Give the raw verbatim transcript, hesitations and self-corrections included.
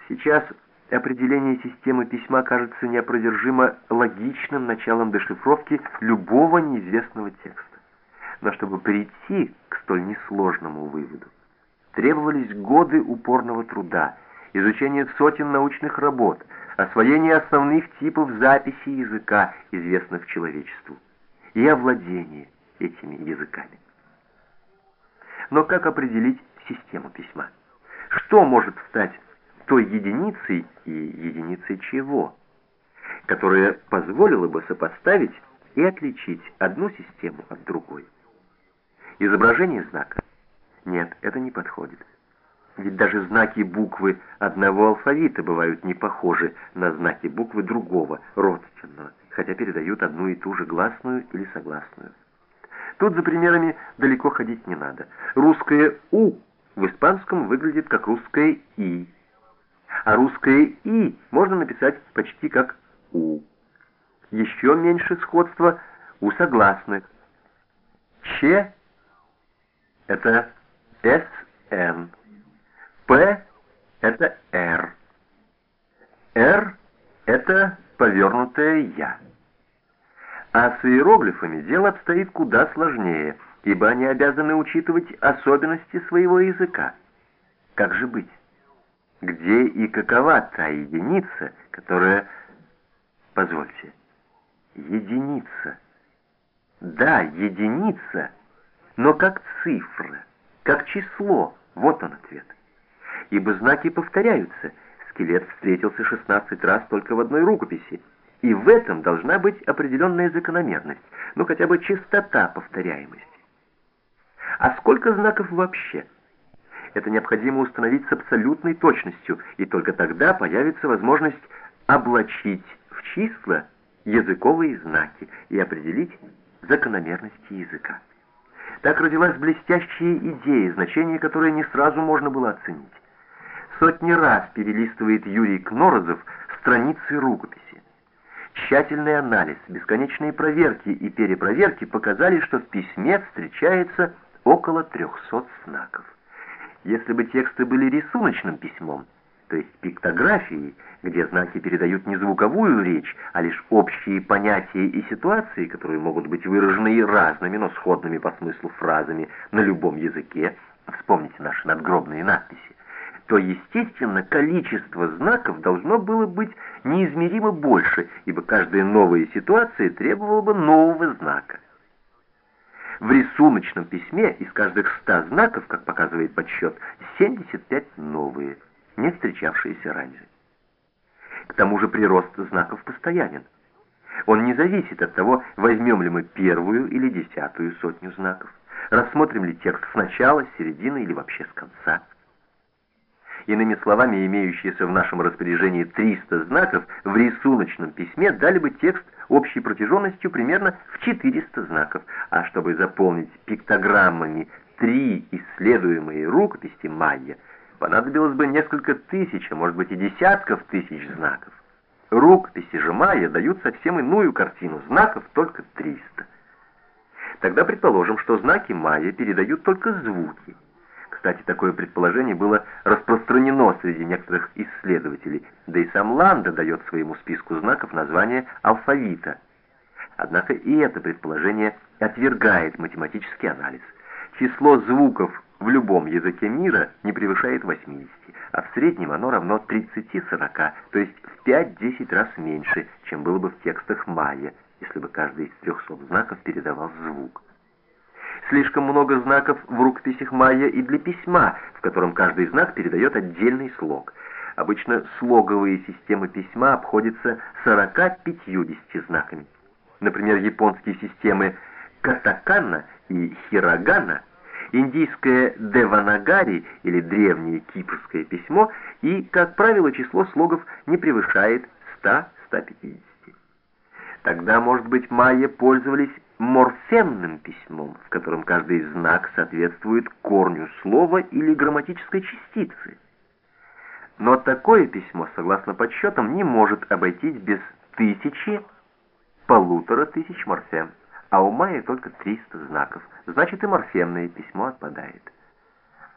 Сейчас определение системы письма кажется неопровержимо логичным началом дешифровки любого неизвестного текста. Но чтобы прийти к столь несложному выводу, требовались годы упорного труда, изучения сотен научных работ, освоение основных типов записи языка, известных человечеству, и овладение этими языками. Но как определить систему письма? Что может стать той единицей и единицей чего, которая позволила бы сопоставить и отличить одну систему от другой? Изображение знака? Нет, это не подходит. Ведь даже знаки буквы одного алфавита бывают не похожи на знаки буквы другого, родственного, хотя передают одну и ту же гласную или согласную. Тут за примерами далеко ходить не надо. Русское «у» в испанском выглядит как русское «и», а русское «и» можно написать почти как «у». Еще меньше сходства у согласных. «Ч» — это «эс эн», «п» — это «р», «р» — это повернутое «я». А с иероглифами дело обстоит куда сложнее, ибо они обязаны учитывать особенности своего языка. Как же быть? Где и какова та единица, которая... Позвольте, единица. Да, единица, но как цифра, как число. Вот он ответ. Ибо знаки повторяются. Скелет встретился шестнадцать раз только в одной рукописи. И в этом должна быть определенная закономерность, ну хотя бы частота повторяемости. А сколько знаков вообще? Это необходимо установить с абсолютной точностью, и только тогда появится возможность облачить в числа языковые знаки и определить закономерности языка. Так родилась блестящая идея, значение которой не сразу можно было оценить. Сотни раз перелистывает Юрий Кнорозов страницы рукописи. Тщательный анализ, бесконечные проверки и перепроверки показали, что в письме встречается около трехсот знаков. Если бы тексты были рисуночным письмом, то есть пиктографией, где знаки передают не звуковую речь, а лишь общие понятия и ситуации, которые могут быть выражены и разными, но сходными по смыслу фразами на любом языке, вспомните наши надгробные надписи, то, естественно, количество знаков должно было быть неизмеримо больше, ибо каждая новая ситуация требовала бы нового знака. В рисуночном письме из каждых ста знаков, как показывает подсчет, семьдесят пять новые, не встречавшиеся раньше. К тому же прирост знаков постоянен. Он не зависит от того, возьмем ли мы первую или десятую сотню знаков, рассмотрим ли текст с начала, с середины или вообще с конца. Иными словами, имеющиеся в нашем распоряжении триста знаков в рисуночном письме дали бы текст общей протяженностью примерно в четыреста знаков, а чтобы заполнить пиктограммами три исследуемые рукописи майя, понадобилось бы несколько тысяч, а может быть и десятков тысяч знаков. Рукописи же майя дают совсем иную картину, знаков только триста. Тогда предположим, что знаки майя передают только звуки. Кстати, такое предположение было распространено среди некоторых исследователей, да и сам Ланда дает своему списку знаков название алфавита. Однако и это предположение отвергает математический анализ. Число звуков в любом языке мира не превышает восьмидесяти, а в среднем оно равно тридцати-сорока, то есть в пять-десять раз меньше, чем было бы в текстах майя, если бы каждый из трехсот знаков передавал звук. Слишком много знаков в рукописях майя и для письма, в котором каждый знак передает отдельный слог. Обычно слоговые системы письма обходятся сорока-пятьюдесятью знаками. Например, японские системы катакана и хирогана, индийское деванагари или древнее кипрское письмо, и, как правило, число слогов не превышает ста-ста пятидесяти. Тогда, может быть, майя пользовались морфемным письмом, в котором каждый знак соответствует корню слова или грамматической частицы. Но такое письмо, согласно подсчетам, не может обойтись без тысячи, полутора тысяч морфем, а у майя только триста знаков, значит и морфемное письмо отпадает.